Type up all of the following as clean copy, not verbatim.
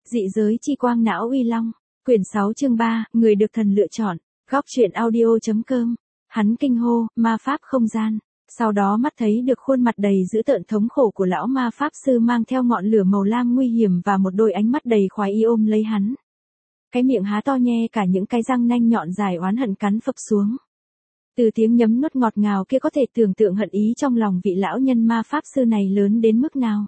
Dị giới chi quang não uy long. Quyển 6 chương 3, người được thần lựa chọn. Góc truyện audio.com. Hắn kinh hô, ma pháp không gian. Sau đó mắt thấy được khuôn mặt đầy dữ tợn thống khổ của lão ma pháp sư mang theo ngọn lửa màu lam nguy hiểm và một đôi ánh mắt đầy khoái ý ôm lấy hắn. Cái miệng há to nhe cả những cái răng nanh nhọn dài oán hận cắn phập xuống. Từ tiếng nhấm nuốt ngọt ngào kia có thể tưởng tượng hận ý trong lòng vị lão nhân ma pháp sư này lớn đến mức nào.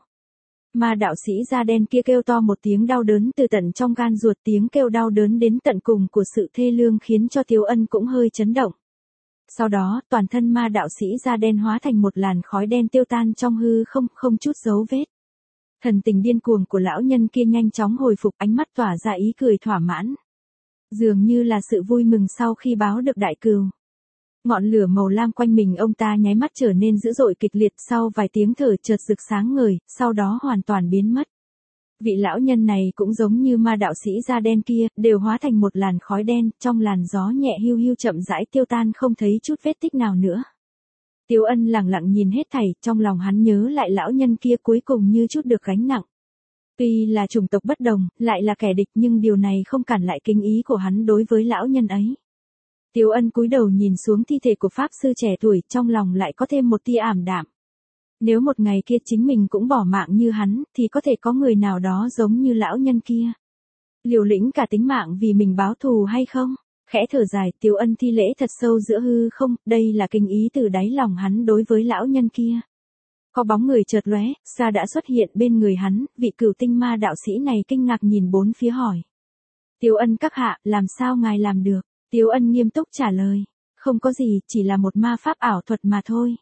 Ma đạo sĩ da đen kia kêu to một tiếng đau đớn từ tận trong gan ruột, tiếng kêu đau đớn đến tận cùng của sự thê lương khiến cho Tiếu Ân cũng hơi chấn động. Sau đó, toàn thân ma đạo sĩ da đen hóa thành một làn khói đen tiêu tan trong hư không, không chút dấu vết. Thần tình điên cuồng của lão nhân kia nhanh chóng hồi phục, ánh mắt tỏa ra ý cười thỏa mãn. Dường như là sự vui mừng sau khi báo được đại cừu. Ngọn lửa màu lam quanh mình ông ta nháy mắt trở nên dữ dội kịch liệt, sau vài tiếng thở chợt rực sáng ngời, sau đó hoàn toàn biến mất. Vị lão nhân này cũng giống như ma đạo sĩ da đen kia, đều hóa thành một làn khói đen, trong làn gió nhẹ hiu hiu chậm rãi tiêu tan không thấy chút vết tích nào nữa. Tiếu Ân lặng lặng nhìn hết thảy, trong lòng hắn nhớ lại lão nhân kia cuối cùng như chút được gánh nặng. Tuy là chủng tộc bất đồng, lại là kẻ địch nhưng điều này không cản lại kính ý của hắn đối với lão nhân ấy. Tiếu Ân cúi đầu nhìn xuống thi thể của pháp sư trẻ tuổi, trong lòng lại có thêm một tia ảm đạm. Nếu một ngày kia chính mình cũng bỏ mạng như hắn, thì có thể có người nào đó giống như lão nhân kia. Liều lĩnh cả tính mạng vì mình báo thù hay không? Khẽ thở dài, Tiếu Ân thi lễ thật sâu giữa hư không, đây là kinh ý từ đáy lòng hắn đối với lão nhân kia. Có bóng người chợt lóe, Sa đã xuất hiện bên người hắn, vị cửu tinh ma đạo sĩ này kinh ngạc nhìn bốn phía hỏi. Tiếu Ân các hạ, làm sao ngài làm được? Tiếu Ân nghiêm túc trả lời. Không có gì, chỉ là một ma pháp ảo thuật mà thôi.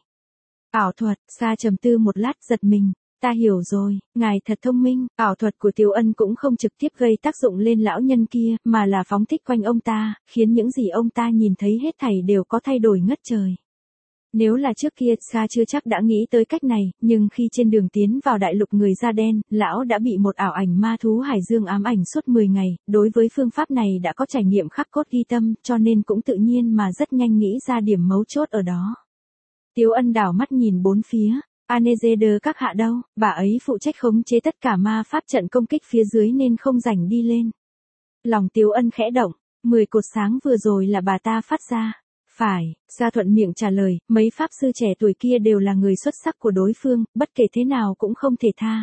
Ảo thuật, Sa trầm tư một lát giật mình. Ta hiểu rồi, ngài thật thông minh. Ảo thuật của Tiếu Ân cũng không trực tiếp gây tác dụng lên lão nhân kia, mà là phóng thích quanh ông ta, khiến những gì ông ta nhìn thấy hết thảy đều có thay đổi ngất trời. Nếu là trước kia, Sa chưa chắc đã nghĩ tới cách này, nhưng khi trên đường tiến vào đại lục người da đen, lão đã bị một ảo ảnh ma thú hải dương ám ảnh suốt 10 ngày, đối với phương pháp này đã có trải nghiệm khắc cốt ghi tâm, cho nên cũng tự nhiên mà rất nhanh nghĩ ra điểm mấu chốt ở đó. Tiếu Ân đảo mắt nhìn bốn phía, Anezeder các hạ đâu, bà ấy phụ trách khống chế tất cả ma pháp trận công kích phía dưới nên không rảnh đi lên. Lòng Tiếu Ân khẽ động, 10 cột sáng vừa rồi là bà ta phát ra. Phải, Sa thuận miệng trả lời, mấy pháp sư trẻ tuổi kia đều là người xuất sắc của đối phương, bất kể thế nào cũng không thể tha.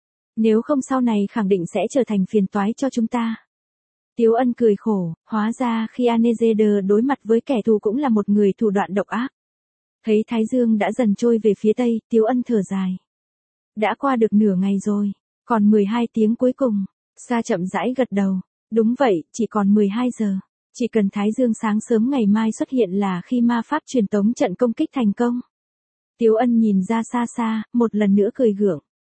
Nếu không sau này khẳng định sẽ trở thành phiền toái cho chúng ta. Tiếu Ân cười khổ, hóa ra khi Anezeder đối mặt với kẻ thù cũng là một người thủ đoạn độc ác. Thấy Thái Dương đã dần trôi về phía tây, Tiếu Ân thở dài. Đã qua được nửa ngày rồi, còn 12 tiếng cuối cùng. Sa chậm rãi gật đầu. Đúng vậy, chỉ còn 12 giờ. Chỉ cần Thái Dương sáng sớm ngày mai xuất hiện là khi ma pháp truyền tống trận công kích thành công. Tiếu Ân nhìn ra xa xa, một lần nữa cười gượng.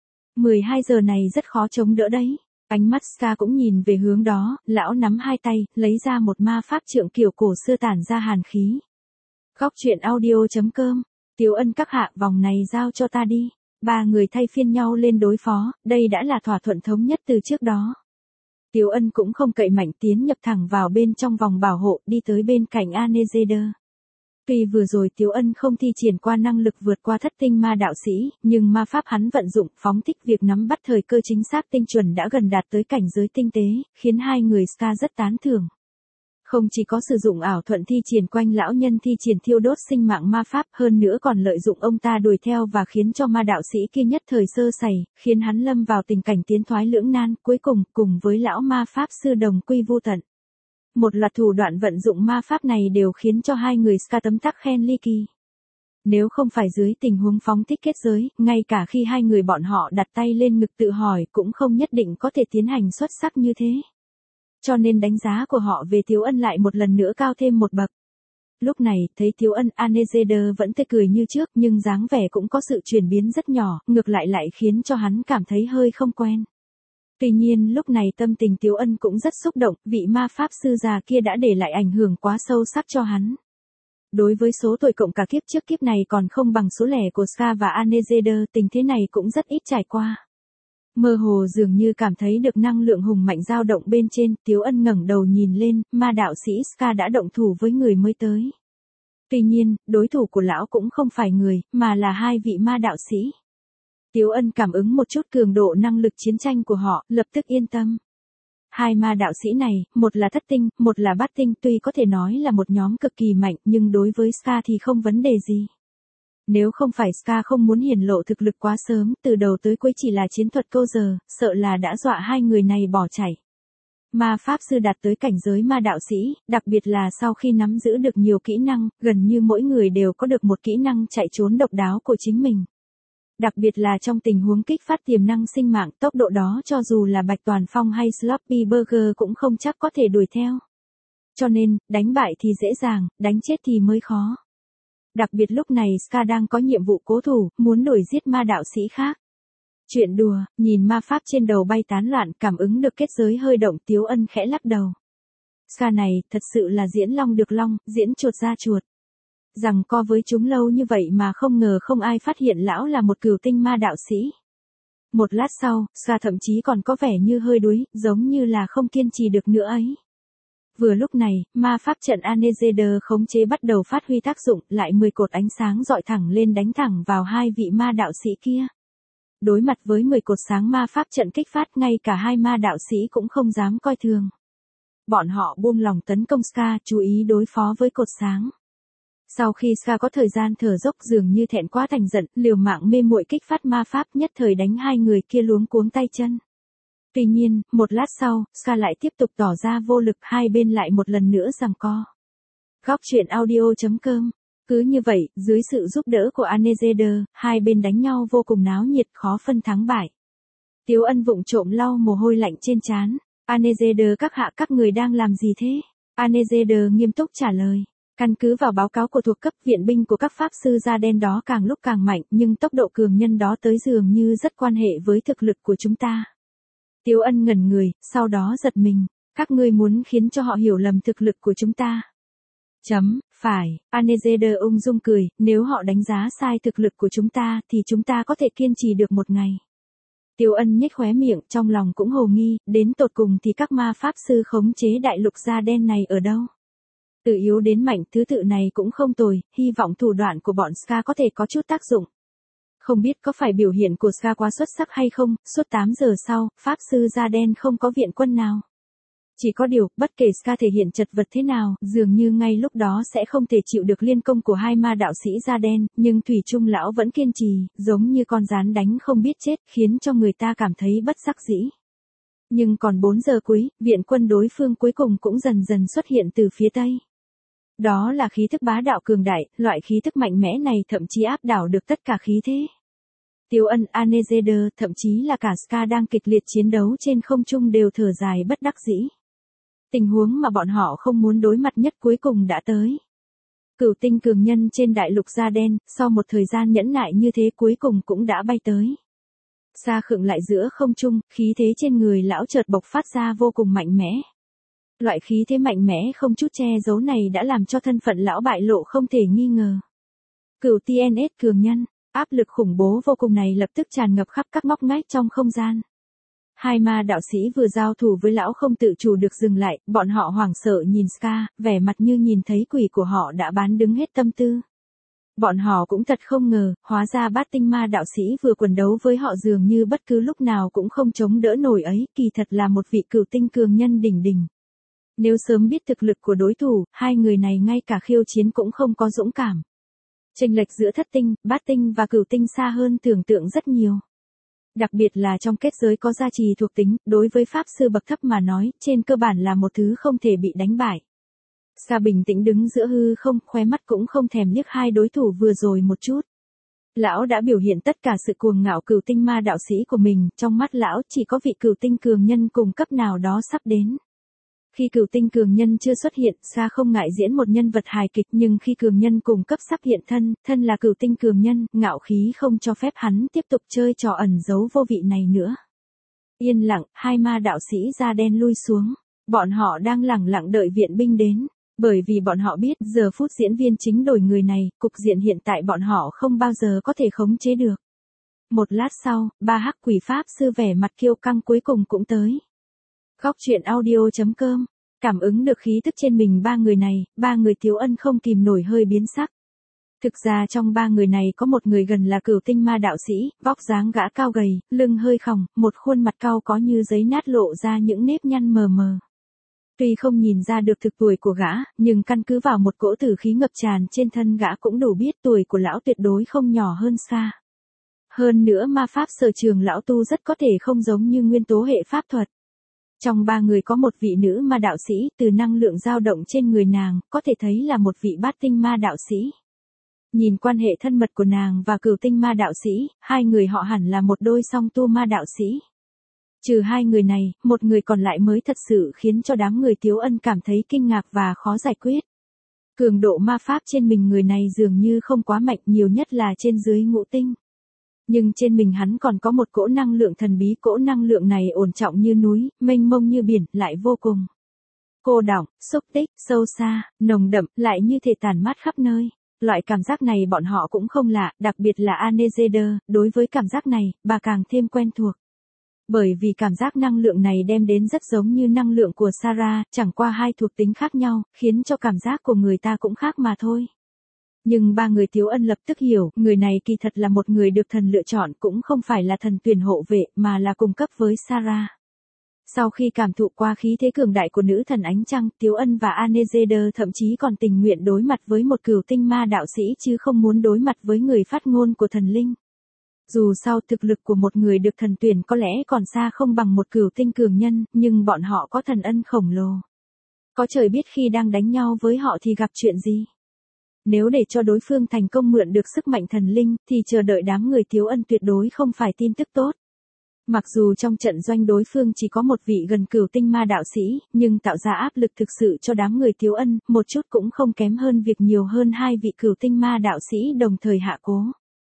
12 giờ này rất khó chống đỡ đấy. Ánh mắt Ska cũng nhìn về hướng đó, lão nắm hai tay, lấy ra một ma pháp trượng kiểu cổ xưa tản ra hàn khí. Góc truyện audio.com. Tiếu Ân các hạ, vòng này giao cho ta đi. Ba người thay phiên nhau lên đối phó, đây đã là thỏa thuận thống nhất từ trước đó. Tiếu Ân cũng không cậy mạnh tiến nhập thẳng vào bên trong vòng bảo hộ, đi tới bên cạnh Anezeder. Tuy vừa rồi Tiếu Ân không thi triển qua năng lực vượt qua thất tinh ma đạo sĩ, nhưng ma pháp hắn vận dụng phóng thích việc nắm bắt thời cơ chính xác tinh chuẩn đã gần đạt tới cảnh giới tinh tế, khiến hai người Ska rất tán thưởng. Không chỉ có sử dụng ảo thuận thi triển quanh lão nhân thi triển thiêu đốt sinh mạng ma pháp, hơn nữa còn lợi dụng ông ta đuổi theo và khiến cho ma đạo sĩ kia nhất thời sơ sẩy, khiến hắn lâm vào tình cảnh tiến thoái lưỡng nan, cuối cùng với lão ma pháp sư đồng quy vu tận. Một loạt thủ đoạn vận dụng ma pháp này đều khiến cho hai người Ska tấm tắc khen ly kỳ. Nếu không phải dưới tình huống phóng thích kết giới, ngay cả khi hai người bọn họ đặt tay lên ngực tự hỏi cũng không nhất định có thể tiến hành xuất sắc như thế. Cho nên đánh giá của họ về Tiếu Ân lại một lần nữa cao thêm một bậc. Lúc này, thấy Tiếu Ân, Anezeder vẫn tươi cười như trước nhưng dáng vẻ cũng có sự chuyển biến rất nhỏ, ngược lại khiến cho hắn cảm thấy hơi không quen. Tuy nhiên lúc này tâm tình Tiếu Ân cũng rất xúc động, vị ma pháp sư già kia đã để lại ảnh hưởng quá sâu sắc cho hắn. Đối với số tuổi cộng cả kiếp trước kiếp này còn không bằng số lẻ của Ska và Anezeder, tình thế này cũng rất ít trải qua. Mơ hồ dường như cảm thấy được năng lượng hùng mạnh dao động bên trên, Tiếu Ân ngẩng đầu nhìn lên, ma đạo sĩ Ska đã động thủ với người mới tới. Tuy nhiên, đối thủ của lão cũng không phải người, mà là hai vị ma đạo sĩ. Tiếu Ân cảm ứng một chút cường độ năng lực chiến tranh của họ, lập tức yên tâm. Hai ma đạo sĩ này, một là thất tinh, một là bát tinh, tuy có thể nói là một nhóm cực kỳ mạnh, nhưng đối với Ska thì không vấn đề gì. Nếu không phải Ska không muốn hiển lộ thực lực quá sớm, từ đầu tới cuối chỉ là chiến thuật câu giờ, sợ là đã dọa hai người này bỏ chạy. Ma pháp sư đạt tới cảnh giới ma đạo sĩ, đặc biệt là sau khi nắm giữ được nhiều kỹ năng, gần như mỗi người đều có được một kỹ năng chạy trốn độc đáo của chính mình. Đặc biệt là trong tình huống kích phát tiềm năng sinh mạng, tốc độ đó cho dù là Bạch Toàn Phong hay Sloppy Burger cũng không chắc có thể đuổi theo. Cho nên, đánh bại thì dễ dàng, đánh chết thì mới khó. Đặc biệt lúc này Ska đang có nhiệm vụ cố thủ, muốn đuổi giết ma đạo sĩ khác. Chuyện đùa, nhìn ma pháp trên đầu bay tán loạn, cảm ứng được kết giới hơi động, Tiếu Ân khẽ lắc đầu. Ska này, thật sự là diễn long được long, diễn chuột ra chuột. Rằng co với chúng lâu như vậy mà không ngờ không ai phát hiện lão là một cửu tinh ma đạo sĩ. Một lát sau, Ska thậm chí còn có vẻ như hơi đuối, giống như là không kiên trì được nữa ấy. Vừa lúc này, ma pháp trận Anezeder khống chế bắt đầu phát huy tác dụng, lại 10 cột ánh sáng dọi thẳng lên đánh thẳng vào hai vị ma đạo sĩ kia. Đối mặt với 10 cột sáng ma pháp trận kích phát, ngay cả hai ma đạo sĩ cũng không dám coi thường. Bọn họ buông lòng tấn công Ska, chú ý đối phó với cột sáng. Sau khi Ska có thời gian thở dốc, dường như thẹn quá thành giận, liều mạng mê muội kích phát ma pháp, nhất thời đánh hai người kia luống cuống tay chân. Tuy nhiên, một lát sau, Ska lại tiếp tục tỏ ra vô lực, hai bên lại một lần nữa giằng co. Góc truyện audio.com. Cứ như vậy, dưới sự giúp đỡ của Anezeder, hai bên đánh nhau vô cùng náo nhiệt, khó phân thắng bại. Tiếu Ân vụng trộm lau mồ hôi lạnh trên trán. Anezeder các hạ, các người đang làm gì thế? Anezeder nghiêm túc trả lời. Căn cứ vào báo cáo của thuộc cấp, viện binh của các pháp sư da đen đó càng lúc càng mạnh, nhưng tốc độ cường nhân đó tới dường như rất quan hệ với thực lực của chúng ta. Tiếu Ân ngẩn người, sau đó giật mình. Các ngươi muốn khiến cho họ hiểu lầm thực lực của chúng ta. Phải, Anezeder ung dung cười, nếu họ đánh giá sai thực lực của chúng ta thì chúng ta có thể kiên trì được một ngày. Tiếu Ân nhếch khóe miệng, trong lòng cũng hồ nghi, đến tột cùng thì các ma pháp sư khống chế đại lục da đen này ở đâu? Từ yếu đến mạnh, thứ tự này cũng không tồi, hy vọng thủ đoạn của bọn Ska có thể có chút tác dụng. Không biết có phải biểu hiện của Ska quá xuất sắc hay không, suốt 8 giờ sau, pháp sư da đen không có viện quân nào. Chỉ có điều, bất kể Ska thể hiện chật vật thế nào, dường như ngay lúc đó sẽ không thể chịu được liên công của hai ma đạo sĩ da đen, nhưng thủy chung lão vẫn kiên trì, giống như con gián đánh không biết chết, khiến cho người ta cảm thấy bất đắc dĩ. Nhưng còn 4 giờ cuối, viện quân đối phương cuối cùng cũng dần dần xuất hiện từ phía tây. Đó là khí thức bá đạo cường đại, loại khí thức mạnh mẽ này thậm chí áp đảo được tất cả khí thế. Tiếu Ân, Anezeder, thậm chí là cả Ska đang kịch liệt chiến đấu trên không trung đều thở dài bất đắc dĩ. Tình huống mà bọn họ không muốn đối mặt nhất cuối cùng đã tới. Cửu tinh cường nhân trên đại lục da đen, sau một thời gian nhẫn nại như thế cuối cùng cũng đã bay tới. Sa khựng lại giữa không trung, khí thế trên người lão chợt bộc phát ra vô cùng mạnh mẽ. Loại khí thế mạnh mẽ không chút che giấu này đã làm cho thân phận lão bại lộ không thể nghi ngờ. Cửu TNS cường nhân, áp lực khủng bố vô cùng này lập tức tràn ngập khắp các ngóc ngách trong không gian. Hai ma đạo sĩ vừa giao thủ với lão không tự chủ được dừng lại, bọn họ hoảng sợ nhìn Ska, vẻ mặt như nhìn thấy quỷ của họ đã bán đứng hết tâm tư. Bọn họ cũng thật không ngờ, hóa ra bát tinh ma đạo sĩ vừa quần đấu với họ dường như bất cứ lúc nào cũng không chống đỡ nổi ấy, kỳ thật là một vị cửu tinh cường nhân đỉnh đỉnh. Nếu sớm biết thực lực của đối thủ, hai người này ngay cả khiêu chiến cũng không có dũng cảm. Chênh lệch giữa thất tinh, bát tinh và cửu tinh xa hơn tưởng tượng rất nhiều. Đặc biệt là trong kết giới có gia trì thuộc tính, đối với pháp sư bậc thấp mà nói, trên cơ bản là một thứ không thể bị đánh bại. Ska bình tĩnh đứng giữa hư không, khóe mắt cũng không thèm liếc hai đối thủ vừa rồi một chút. Lão đã biểu hiện tất cả sự cuồng ngạo cửu tinh ma đạo sĩ của mình, trong mắt lão chỉ có vị cửu tinh cường nhân cùng cấp nào đó sắp đến. Khi cửu tinh cường nhân chưa xuất hiện, Ska không ngại diễn một nhân vật hài kịch, nhưng khi cường nhân cùng cấp sắp hiện thân là cửu tinh cường nhân, ngạo khí không cho phép hắn tiếp tục chơi trò ẩn giấu vô vị này nữa. Yên lặng, hai ma đạo sĩ da đen lui xuống. Bọn họ đang lẳng lặng đợi viện binh đến. Bởi vì bọn họ biết, giờ phút diễn viên chính đổi người này, cục diện hiện tại bọn họ không bao giờ có thể khống chế được. Một lát sau, ba hắc quỷ pháp sư vẻ mặt kiêu căng cuối cùng cũng tới. Góc truyện audio.com. Cảm ứng được khí tức trên mình ba người này, ba người Tiếu Ân không kìm nổi hơi biến sắc. Thực ra trong ba người này có một người gần là cửu tinh ma đạo sĩ, vóc dáng gã cao gầy, lưng hơi khòng, một khuôn mặt cau có như giấy nát lộ ra những nếp nhăn mờ mờ. Tuy không nhìn ra được thực tuổi của gã, nhưng căn cứ vào một cỗ tử khí ngập tràn trên thân gã cũng đủ biết tuổi của lão tuyệt đối không nhỏ hơn xa. Hơn nữa ma pháp sở trường lão tu rất có thể không giống như nguyên tố hệ pháp thuật. Trong ba người có một vị nữ ma đạo sĩ, từ năng lượng dao động trên người nàng, có thể thấy là một vị bát tinh ma đạo sĩ. Nhìn quan hệ thân mật của nàng và cửu tinh ma đạo sĩ, hai người họ hẳn là một đôi song tu ma đạo sĩ. Trừ hai người này, một người còn lại mới thật sự khiến cho đám người Tiếu Ân cảm thấy kinh ngạc và khó giải quyết. Cường độ ma pháp trên mình người này dường như không quá mạnh, nhiều nhất là trên dưới ngũ tinh. Nhưng trên mình hắn còn có một cỗ năng lượng thần bí, cỗ năng lượng này ổn trọng như núi, mênh mông như biển, lại vô cùng cô đọng, xúc tích, sâu xa, nồng đậm, lại như thể tản mát khắp nơi. Loại cảm giác này bọn họ cũng không lạ, đặc biệt là Anezeder, đối với cảm giác này, bà càng thêm quen thuộc. Bởi vì cảm giác năng lượng này đem đến rất giống như năng lượng của Sarah, chẳng qua hai thuộc tính khác nhau, khiến cho cảm giác của người ta cũng khác mà thôi. Nhưng ba người Tiếu Ân lập tức hiểu, người này kỳ thật là một người được thần lựa chọn, cũng không phải là thần tuyển hộ vệ, mà là cùng cấp với Sarah. Sau khi cảm thụ qua khí thế cường đại của nữ thần ánh trăng, Tiếu Ân và Anezeder thậm chí còn tình nguyện đối mặt với một cửu tinh ma đạo sĩ chứ không muốn đối mặt với người phát ngôn của thần linh. Dù sao thực lực của một người được thần tuyển có lẽ còn xa không bằng một cửu tinh cường nhân, nhưng bọn họ có thần ân khổng lồ. Có trời biết khi đang đánh nhau với họ thì gặp chuyện gì. Nếu để cho đối phương thành công mượn được sức mạnh thần linh, thì chờ đợi đám người Tiếu Ân tuyệt đối không phải tin tức tốt. Mặc dù trong trận doanh đối phương chỉ có một vị gần cửu tinh ma đạo sĩ, nhưng tạo ra áp lực thực sự cho đám người Tiếu Ân, một chút cũng không kém hơn việc nhiều hơn hai vị cửu tinh ma đạo sĩ đồng thời hạ cố.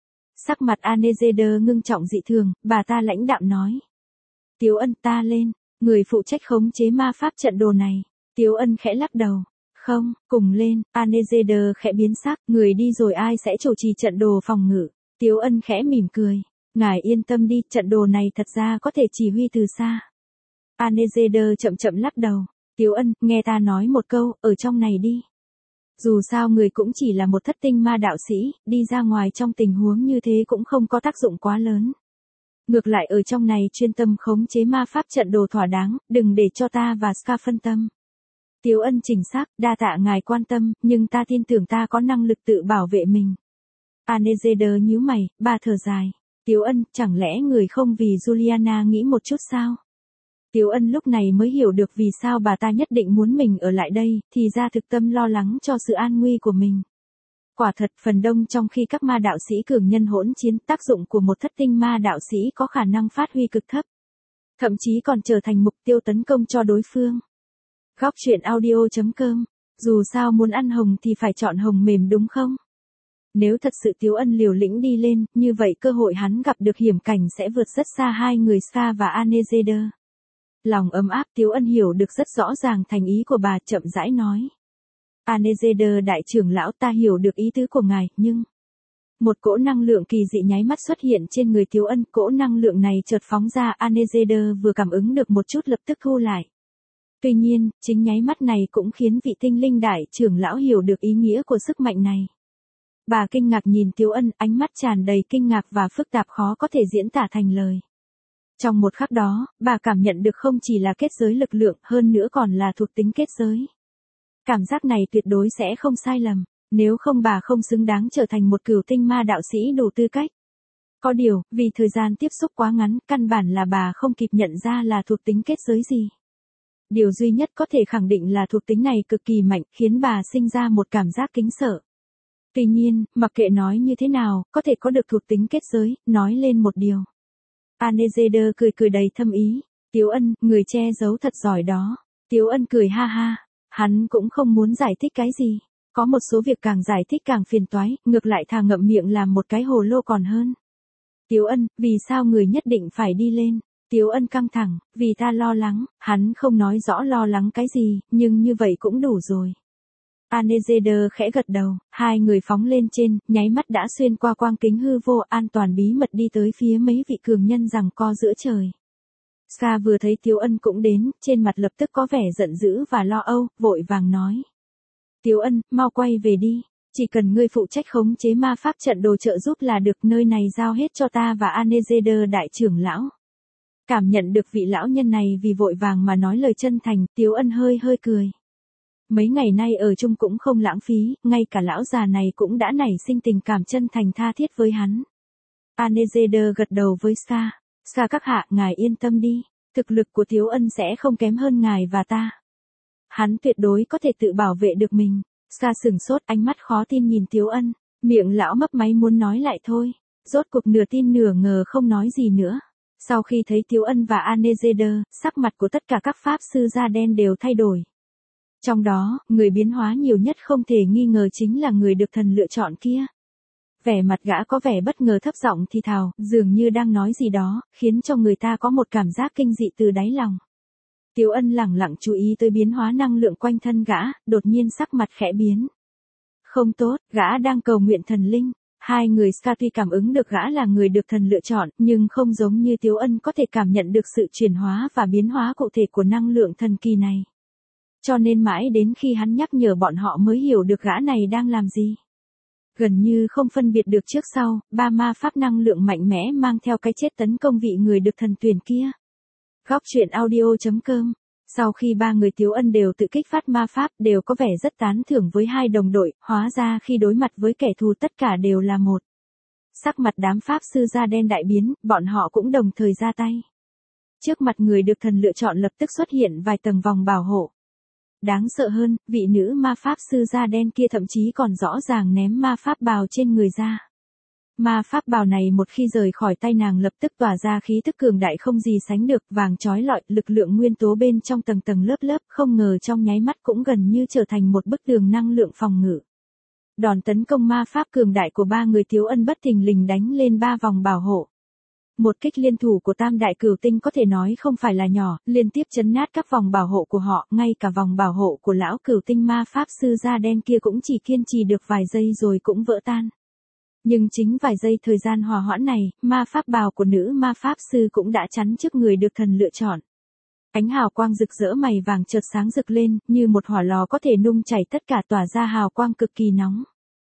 Sắc mặt Anezeder ngưng trọng dị thường, bà ta lãnh đạm nói. Tiếu Ân, ta lên, người phụ trách khống chế ma pháp trận đồ này. Tiếu Ân khẽ lắc đầu. Không, cùng lên, Anezeder khẽ biến sắc, người đi rồi ai sẽ chủ trì trận đồ phòng ngự. Tiếu Ân khẽ mỉm cười. Ngài yên tâm đi, trận đồ này thật ra có thể chỉ huy từ xa. Anezeder chậm chậm lắc đầu. Tiếu Ân, nghe ta nói một câu, ở trong này đi. Dù sao người cũng chỉ là một thất tinh ma đạo sĩ, đi ra ngoài trong tình huống như thế cũng không có tác dụng quá lớn. Ngược lại ở trong này chuyên tâm khống chế ma pháp trận đồ thỏa đáng, đừng để cho ta và Ska phân tâm. Tiếu Ân chỉnh xác, đa tạ ngài quan tâm, nhưng ta tin tưởng ta có năng lực tự bảo vệ mình. Anezeder nhíu mày, bà thở dài. Tiếu Ân, chẳng lẽ người không vì Juliana nghĩ một chút sao? Tiếu Ân lúc này mới hiểu được vì sao bà ta nhất định muốn mình ở lại đây, thì ra thực tâm lo lắng cho sự an nguy của mình. Quả thật, phần đông trong khi các ma đạo sĩ cường nhân hỗn chiến, tác dụng của một thất tinh ma đạo sĩ có khả năng phát huy cực thấp. Thậm chí còn trở thành mục tiêu tấn công cho đối phương. Góc truyện audio.com. Dù sao muốn ăn hồng thì phải chọn hồng mềm đúng không? Nếu thật sự Tiếu Ân liều lĩnh đi lên, như vậy cơ hội hắn gặp được hiểm cảnh sẽ vượt rất xa hai người Ska và Anezeder. Lòng ấm áp, Tiếu Ân hiểu được rất rõ ràng thành ý của bà, chậm rãi nói. Anezeder đại trưởng lão, ta hiểu được ý tứ của ngài, nhưng... Một cỗ năng lượng kỳ dị nháy mắt xuất hiện trên người Tiếu Ân, cỗ năng lượng này chợt phóng ra, Anezeder vừa cảm ứng được một chút lập tức thu lại. Tuy nhiên, chính nháy mắt này cũng khiến vị tinh linh đại trưởng lão hiểu được ý nghĩa của sức mạnh này. Bà kinh ngạc nhìn Tiếu Ân, ánh mắt tràn đầy kinh ngạc và phức tạp khó có thể diễn tả thành lời. Trong một khắc đó, bà cảm nhận được không chỉ là kết giới lực lượng, hơn nữa còn là thuộc tính kết giới. Cảm giác này tuyệt đối sẽ không sai lầm, nếu không bà không xứng đáng trở thành một cửu tinh ma đạo sĩ đủ tư cách. Có điều, vì thời gian tiếp xúc quá ngắn, căn bản là bà không kịp nhận ra là thuộc tính kết giới gì. Điều duy nhất có thể khẳng định là thuộc tính này cực kỳ mạnh, khiến bà sinh ra một cảm giác kính sợ. Tuy nhiên, mặc kệ nói như thế nào, có thể có được thuộc tính kết giới, nói lên một điều. Anezeder cười cười đầy thâm ý. Tiếu Ân, người che giấu thật giỏi đó. Tiếu Ân cười ha ha. Hắn cũng không muốn giải thích cái gì. Có một số việc càng giải thích càng phiền toái, ngược lại thà ngậm miệng làm một cái hồ lô còn hơn. Tiếu Ân, vì sao người nhất định phải đi lên? Tiếu Ân căng thẳng, vì ta lo lắng, hắn không nói rõ lo lắng cái gì, nhưng như vậy cũng đủ rồi. Anezeder khẽ gật đầu, hai người phóng lên trên, nháy mắt đã xuyên qua quang kính hư vô, an toàn bí mật đi tới phía mấy vị cường nhân giằng co giữa trời. Ska vừa thấy Tiếu Ân cũng đến, trên mặt lập tức có vẻ giận dữ và lo âu, vội vàng nói. Tiếu Ân, mau quay về đi. Chỉ cần ngươi phụ trách khống chế ma pháp trận đồ trợ giúp là được, nơi này giao hết cho ta và Anezeder đại trưởng lão. Cảm nhận được vị lão nhân này vì vội vàng mà nói lời chân thành, Tiếu Ân hơi hơi cười. Mấy ngày nay ở chung cũng không lãng phí, ngay cả lão già này cũng đã nảy sinh tình cảm chân thành tha thiết với hắn. Anezeder gật đầu với Ska. Ska các hạ, ngài yên tâm đi, thực lực của Tiếu Ân sẽ không kém hơn ngài và ta. Hắn tuyệt đối có thể tự bảo vệ được mình. Ska sửng sốt, ánh mắt khó tin nhìn Tiếu Ân, miệng lão mấp máy muốn nói lại thôi. Rốt cuộc nửa tin nửa ngờ không nói gì nữa. Sau khi thấy Tiếu Ân và Anezeder, sắc mặt của tất cả các pháp sư da đen đều thay đổi. Trong đó, người biến hóa nhiều nhất không thể nghi ngờ chính là người được thần lựa chọn kia. Vẻ mặt gã có vẻ bất ngờ, thấp giọng thì thào, dường như đang nói gì đó, khiến cho người ta có một cảm giác kinh dị từ đáy lòng. Tiếu Ân lẳng lặng chú ý tới biến hóa năng lượng quanh thân gã, đột nhiên sắc mặt khẽ biến. Không tốt, gã đang cầu nguyện thần linh. Hai người Ska tuy cảm ứng được gã là người được thần lựa chọn, nhưng không giống như Tiếu Ân có thể cảm nhận được sự chuyển hóa và biến hóa cụ thể của năng lượng thần kỳ này. Cho nên mãi đến khi hắn nhắc nhở bọn họ mới hiểu được gã này đang làm gì. Gần như không phân biệt được trước sau, ba ma pháp năng lượng mạnh mẽ mang theo cái chết tấn công vị người được thần tuyển kia. Góc truyện audio.com. Sau khi ba người Tiếu Ân đều tự kích phát ma pháp, đều có vẻ rất tán thưởng với hai đồng đội, hóa ra khi đối mặt với kẻ thù tất cả đều là một. Sắc mặt đám pháp sư da đen đại biến, bọn họ cũng đồng thời ra tay. Trước mặt người được thần lựa chọn lập tức xuất hiện vài tầng vòng bảo hộ. Đáng sợ hơn, vị nữ ma pháp sư da đen kia thậm chí còn rõ ràng ném ma pháp bào trên người ra. Ma pháp bào này một khi rời khỏi tay nàng lập tức tỏa ra khí tức cường đại không gì sánh được, vàng chói lọi, lực lượng nguyên tố bên trong tầng tầng lớp lớp, không ngờ trong nháy mắt cũng gần như trở thành một bức tường năng lượng phòng ngự. Đòn tấn công ma pháp cường đại của ba người Tiếu Ân bất thình lình đánh lên ba vòng bảo hộ. Một kích liên thủ của Tam Đại Cửu Tinh có thể nói không phải là nhỏ, liên tiếp chấn nát các vòng bảo hộ của họ, ngay cả vòng bảo hộ của lão Cửu Tinh ma pháp sư da đen kia cũng chỉ kiên trì được vài giây rồi cũng vỡ tan. Nhưng chính vài giây thời gian hòa hoãn này, ma pháp bào của nữ ma pháp sư cũng đã chắn trước người được thần lựa chọn. Ánh hào quang rực rỡ mày vàng chợt sáng rực lên, như một hỏa lò có thể nung chảy tất cả, tỏa ra hào quang cực kỳ nóng.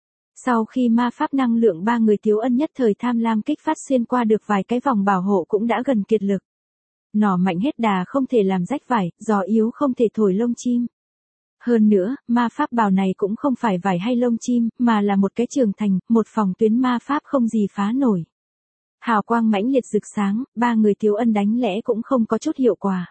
Sau khi ma pháp năng lượng ba người Tiếu Ân nhất thời tham lam kích phát xuyên qua được vài cái vòng bảo hộ cũng đã gần kiệt lực. Nỏ mạnh hết đà không thể làm rách vải, gió yếu không thể thổi lông chim. Hơn nữa, ma pháp bào này cũng không phải vải hay lông chim, mà là một cái trường thành, một phòng tuyến ma pháp không gì phá nổi. Hào quang mãnh liệt rực sáng, ba người Tiếu Ân đánh lẽ cũng không có chút hiệu quả.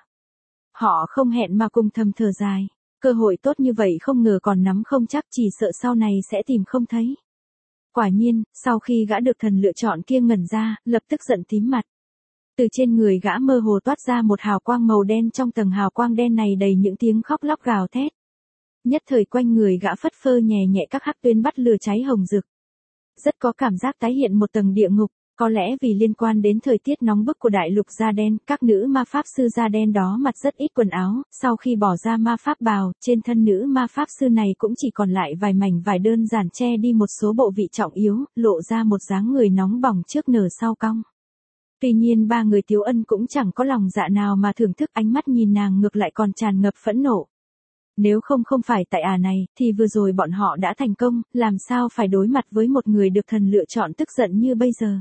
Họ không hẹn mà cùng thầm thở dài. Cơ hội tốt như vậy không ngờ còn nắm không chắc, chỉ sợ sau này sẽ tìm không thấy. Quả nhiên, sau khi gã được thần lựa chọn kia ngẩn ra, lập tức giận tím mặt. Từ trên người gã mơ hồ toát ra một hào quang màu đen, trong tầng hào quang đen này đầy những tiếng khóc lóc gào thét. Nhất thời quanh người gã phất phơ nhẹ nhẹ các hắc tuyến bắt lửa cháy hồng rực. Rất có cảm giác tái hiện một tầng địa ngục. Có lẽ vì liên quan đến thời tiết nóng bức của đại lục da đen, các nữ ma pháp sư da đen đó mặc rất ít quần áo, sau khi bỏ ra ma pháp bào, trên thân nữ ma pháp sư này cũng chỉ còn lại vài mảnh vải đơn giản che đi một số bộ vị trọng yếu, lộ ra một dáng người nóng bỏng trước nở sau cong. Tuy nhiên ba người Tiếu Ân cũng chẳng có lòng dạ nào mà thưởng thức, ánh mắt nhìn nàng ngược lại còn tràn ngập phẫn nộ. Nếu không phải tại này, thì vừa rồi bọn họ đã thành công, làm sao phải đối mặt với một người được thần lựa chọn tức giận như bây giờ.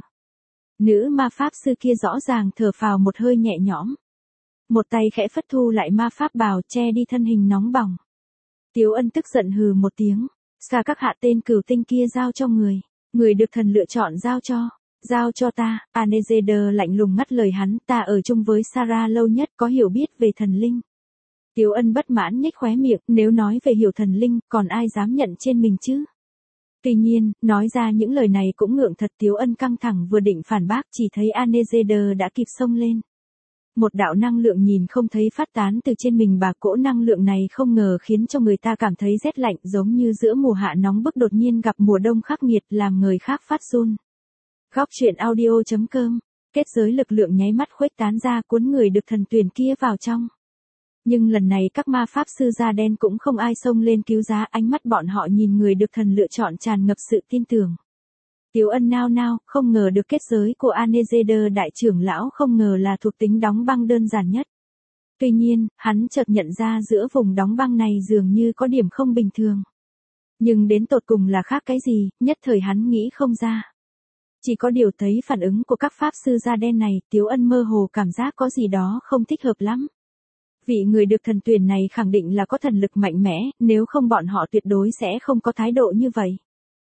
Nữ ma pháp sư kia rõ ràng thở phào một hơi nhẹ nhõm. Một tay khẽ phất thu lại ma pháp bào che đi thân hình nóng bỏng. Tiếu Ân tức giận hừ một tiếng. Ska các hạ, tên Cửu Tinh kia giao cho người. Người được thần lựa chọn giao cho. Giao cho ta. Anezeder lạnh lùng ngắt lời hắn, ta ở chung với Sarah lâu nhất, có hiểu biết về thần linh. Tiếu Ân bất mãn nhếch khóe miệng, nếu nói về hiểu thần linh, còn ai dám nhận trên mình chứ? Tuy nhiên, nói ra những lời này cũng ngượng thật. Tiếu Ân căng thẳng vừa định phản bác, chỉ thấy Anezeder đã kịp xông lên. Một đạo năng lượng nhìn không thấy phát tán từ trên mình bà, cỗ năng lượng này không ngờ khiến cho người ta cảm thấy rét lạnh, giống như giữa mùa hạ nóng bức đột nhiên gặp mùa đông khắc nghiệt, làm người khác phát run. Góc truyện audio.com. Kết giới lực lượng nháy mắt khuếch tán ra, cuốn người được thần tuyển kia vào trong. Nhưng lần này các ma pháp sư da đen cũng không ai xông lên cứu giá, ánh mắt bọn họ nhìn người được thần lựa chọn tràn ngập sự tin tưởng. Tiếu Ân nao nao, không ngờ được kết giới của Anezeder đại trưởng lão không ngờ là thuộc tính đóng băng đơn giản nhất. Tuy nhiên, hắn chợt nhận ra giữa vùng đóng băng này dường như có điểm không bình thường. Nhưng đến tột cùng là khác cái gì, nhất thời hắn nghĩ không ra. Chỉ có điều thấy phản ứng của các pháp sư da đen này, Tiếu Ân mơ hồ cảm giác có gì đó không thích hợp lắm. Vị người được thần tuyển này khẳng định là có thần lực mạnh mẽ, nếu không bọn họ tuyệt đối sẽ không có thái độ như vậy.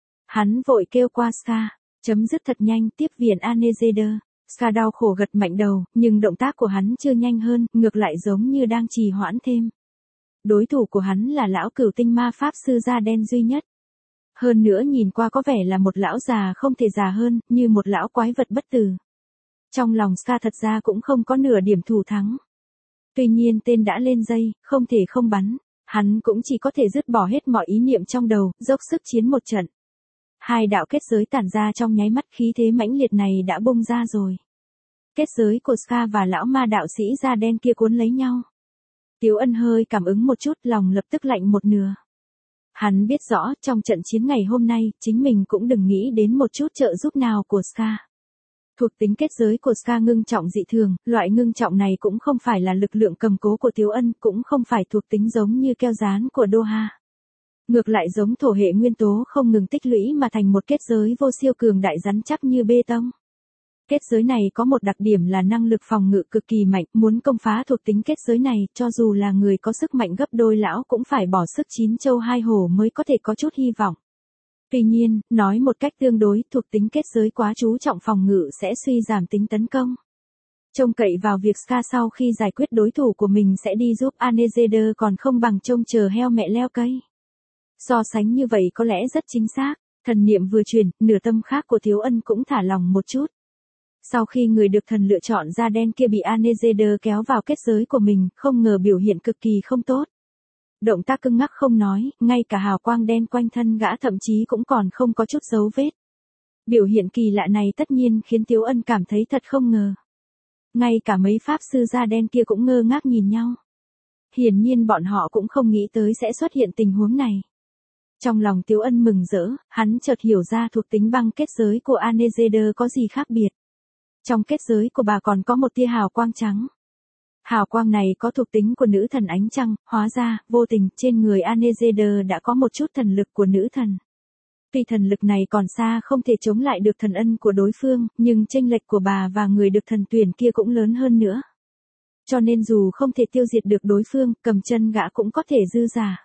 Hắn vội kêu qua Ska, chấm dứt thật nhanh, tiếp viện Anezeder. Ska đau khổ gật mạnh đầu, nhưng động tác của hắn chưa nhanh hơn, ngược lại giống như đang trì hoãn thêm. Đối thủ của hắn là lão cửu tinh ma pháp sư da đen duy nhất. Hơn nữa nhìn qua có vẻ là một lão già không thể già hơn, như một lão quái vật bất tử. Trong lòng Ska thật ra cũng không có nửa điểm thủ thắng. Tuy nhiên tên đã lên dây, không thể không bắn. Hắn cũng chỉ có thể dứt bỏ hết mọi ý niệm trong đầu, dốc sức chiến một trận. Hai đạo kết giới tản ra trong nháy mắt, khí thế mãnh liệt này đã bung ra rồi. Kết giới của Ska và lão ma đạo sĩ da đen kia cuốn lấy nhau. Tiếu Ân hơi cảm ứng một chút, lòng lập tức lạnh một nửa. Hắn biết rõ, trong trận chiến ngày hôm nay, chính mình cũng đừng nghĩ đến một chút trợ giúp nào của Ska. Thuộc tính kết giới của Ska ngưng trọng dị thường, loại ngưng trọng này cũng không phải là lực lượng cầm cố của Tiếu Ân, cũng không phải thuộc tính giống như keo dán của Doha. Ngược lại giống thổ hệ nguyên tố không ngừng tích lũy mà thành một kết giới vô siêu cường đại rắn chắc như bê tông. Kết giới này có một đặc điểm là năng lực phòng ngự cực kỳ mạnh, muốn công phá thuộc tính kết giới này, cho dù là người có sức mạnh gấp đôi lão cũng phải bỏ sức chín châu hai hổ mới có thể có chút hy vọng. Tuy nhiên, nói một cách tương đối, thuộc tính kết giới quá chú trọng phòng ngự sẽ suy giảm tính tấn công. Trông cậy vào việc Ska sau khi giải quyết đối thủ của mình sẽ đi giúp Anezeder còn không bằng trông chờ heo mẹ leo cây. So sánh như vậy có lẽ rất chính xác, thần niệm vừa truyền, nửa tâm khác của Tiếu Ân cũng thả lòng một chút. Sau khi người được thần lựa chọn da đen kia bị Anezeder kéo vào kết giới của mình, không ngờ biểu hiện cực kỳ không tốt. Động tác cứng ngắc không nói, ngay cả hào quang đen quanh thân gã thậm chí cũng còn không có chút dấu vết. Biểu hiện kỳ lạ này tất nhiên khiến Tiếu Ân cảm thấy thật không ngờ. Ngay cả mấy pháp sư da đen kia cũng ngơ ngác nhìn nhau. Hiển nhiên bọn họ cũng không nghĩ tới sẽ xuất hiện tình huống này. Trong lòng Tiếu Ân mừng rỡ, hắn chợt hiểu ra thuộc tính băng kết giới của Anezeder có gì khác biệt. Trong kết giới của bà còn có một tia hào quang trắng. Hào quang này có thuộc tính của nữ thần ánh trăng, hóa ra, vô tình, trên người Anezeder đã có một chút thần lực của nữ thần. Tuy thần lực này còn xa không thể chống lại được thần ân của đối phương, nhưng chênh lệch của bà và người được thần tuyển kia cũng lớn hơn nữa. Cho nên dù không thể tiêu diệt được đối phương, cầm chân gã cũng có thể dư giả.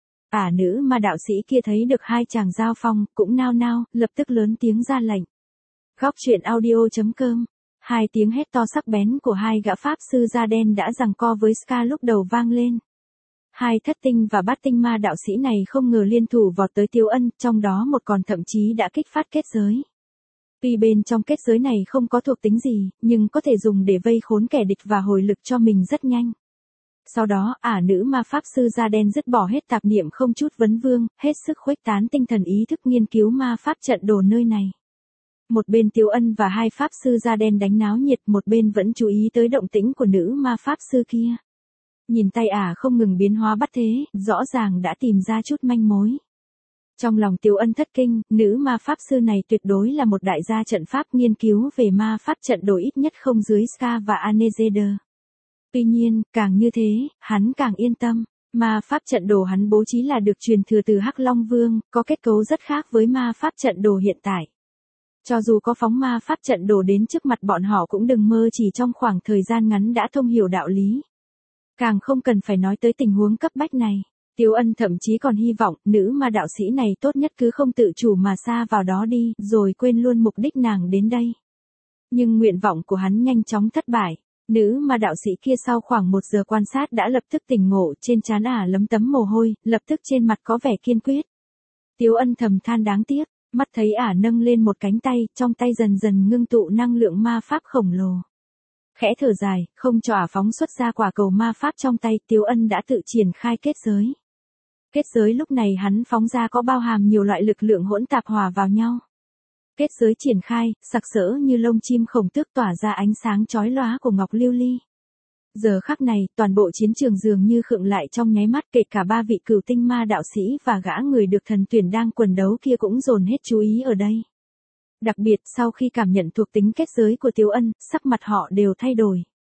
Nữ mà đạo sĩ kia thấy được hai chàng giao phong, cũng nao nao, lập tức lớn tiếng ra lệnh. Góc truyện audio.com. Hai tiếng hét to sắc bén của hai gã pháp sư da đen đã giằng co với Ska lúc đầu vang lên. Hai thất tinh và bát tinh ma đạo sĩ này không ngờ liên thủ vọt tới Tiếu Ân, trong đó một còn thậm chí đã kích phát kết giới. Tuy bên trong kết giới này không có thuộc tính gì, nhưng có thể dùng để vây khốn kẻ địch và hồi lực cho mình rất nhanh. Sau đó, nữ ma pháp sư da đen dứt bỏ hết tạp niệm không chút vấn vương, hết sức khuếch tán tinh thần ý thức nghiên cứu ma pháp trận đồ nơi này. Một bên Tiếu Ân và hai pháp sư da đen đánh náo nhiệt, một bên vẫn chú ý tới động tĩnh của nữ ma pháp sư kia. Nhìn tay không ngừng biến hóa bắt thế, rõ ràng đã tìm ra chút manh mối. Trong lòng Tiếu Ân thất kinh, nữ ma pháp sư này tuyệt đối là một đại gia trận pháp nghiên cứu về ma pháp trận đồ ít nhất không dưới Ska và Anezeder. Tuy nhiên, càng như thế, hắn càng yên tâm. Ma pháp trận đồ hắn bố trí là được truyền thừa từ Hắc Long Vương, có kết cấu rất khác với ma pháp trận đồ hiện tại. Cho dù có phóng ma pháp trận đồ đến trước mặt bọn họ cũng đừng mơ chỉ trong khoảng thời gian ngắn đã thông hiểu đạo lý. Càng không cần phải nói tới tình huống cấp bách này. Tiếu Ân thậm chí còn hy vọng nữ ma đạo sĩ này tốt nhất cứ không tự chủ mà xa vào đó đi, rồi quên luôn mục đích nàng đến đây. Nhưng nguyện vọng của hắn nhanh chóng thất bại. Nữ ma đạo sĩ kia sau khoảng 1 giờ quan sát đã lập tức tỉnh ngộ, trên trán lấm tấm mồ hôi, lập tức trên mặt có vẻ kiên quyết. Tiếu Ân thầm than đáng tiếc, mắt thấy nâng lên một cánh tay, trong tay dần dần ngưng tụ năng lượng ma pháp khổng lồ. Khẽ thở dài, không cho phóng xuất ra quả cầu ma pháp trong tay, Tiếu Ân đã tự triển khai kết giới. Kết giới lúc này hắn phóng ra có bao hàm nhiều loại lực lượng hỗn tạp hòa vào nhau. Kết giới triển khai, sặc sỡ như lông chim khổng tước tỏa ra ánh sáng chói lóa của ngọc lưu ly. Giờ khắc này, toàn bộ chiến trường dường như khựng lại trong nháy mắt, kể cả 3 vị cửu tinh ma đạo sĩ và gã người được thần tuyển đang quần đấu kia cũng dồn hết chú ý ở đây. Đặc biệt sau khi cảm nhận thuộc tính kết giới của Tiếu Ân, sắc mặt họ đều thay đổi.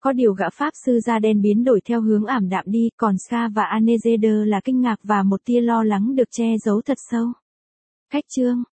Có điều gã pháp sư da đen biến đổi theo hướng ảm đạm đi, còn Ska và Anezeder là kinh ngạc và một tia lo lắng được che giấu thật sâu. Khách chương.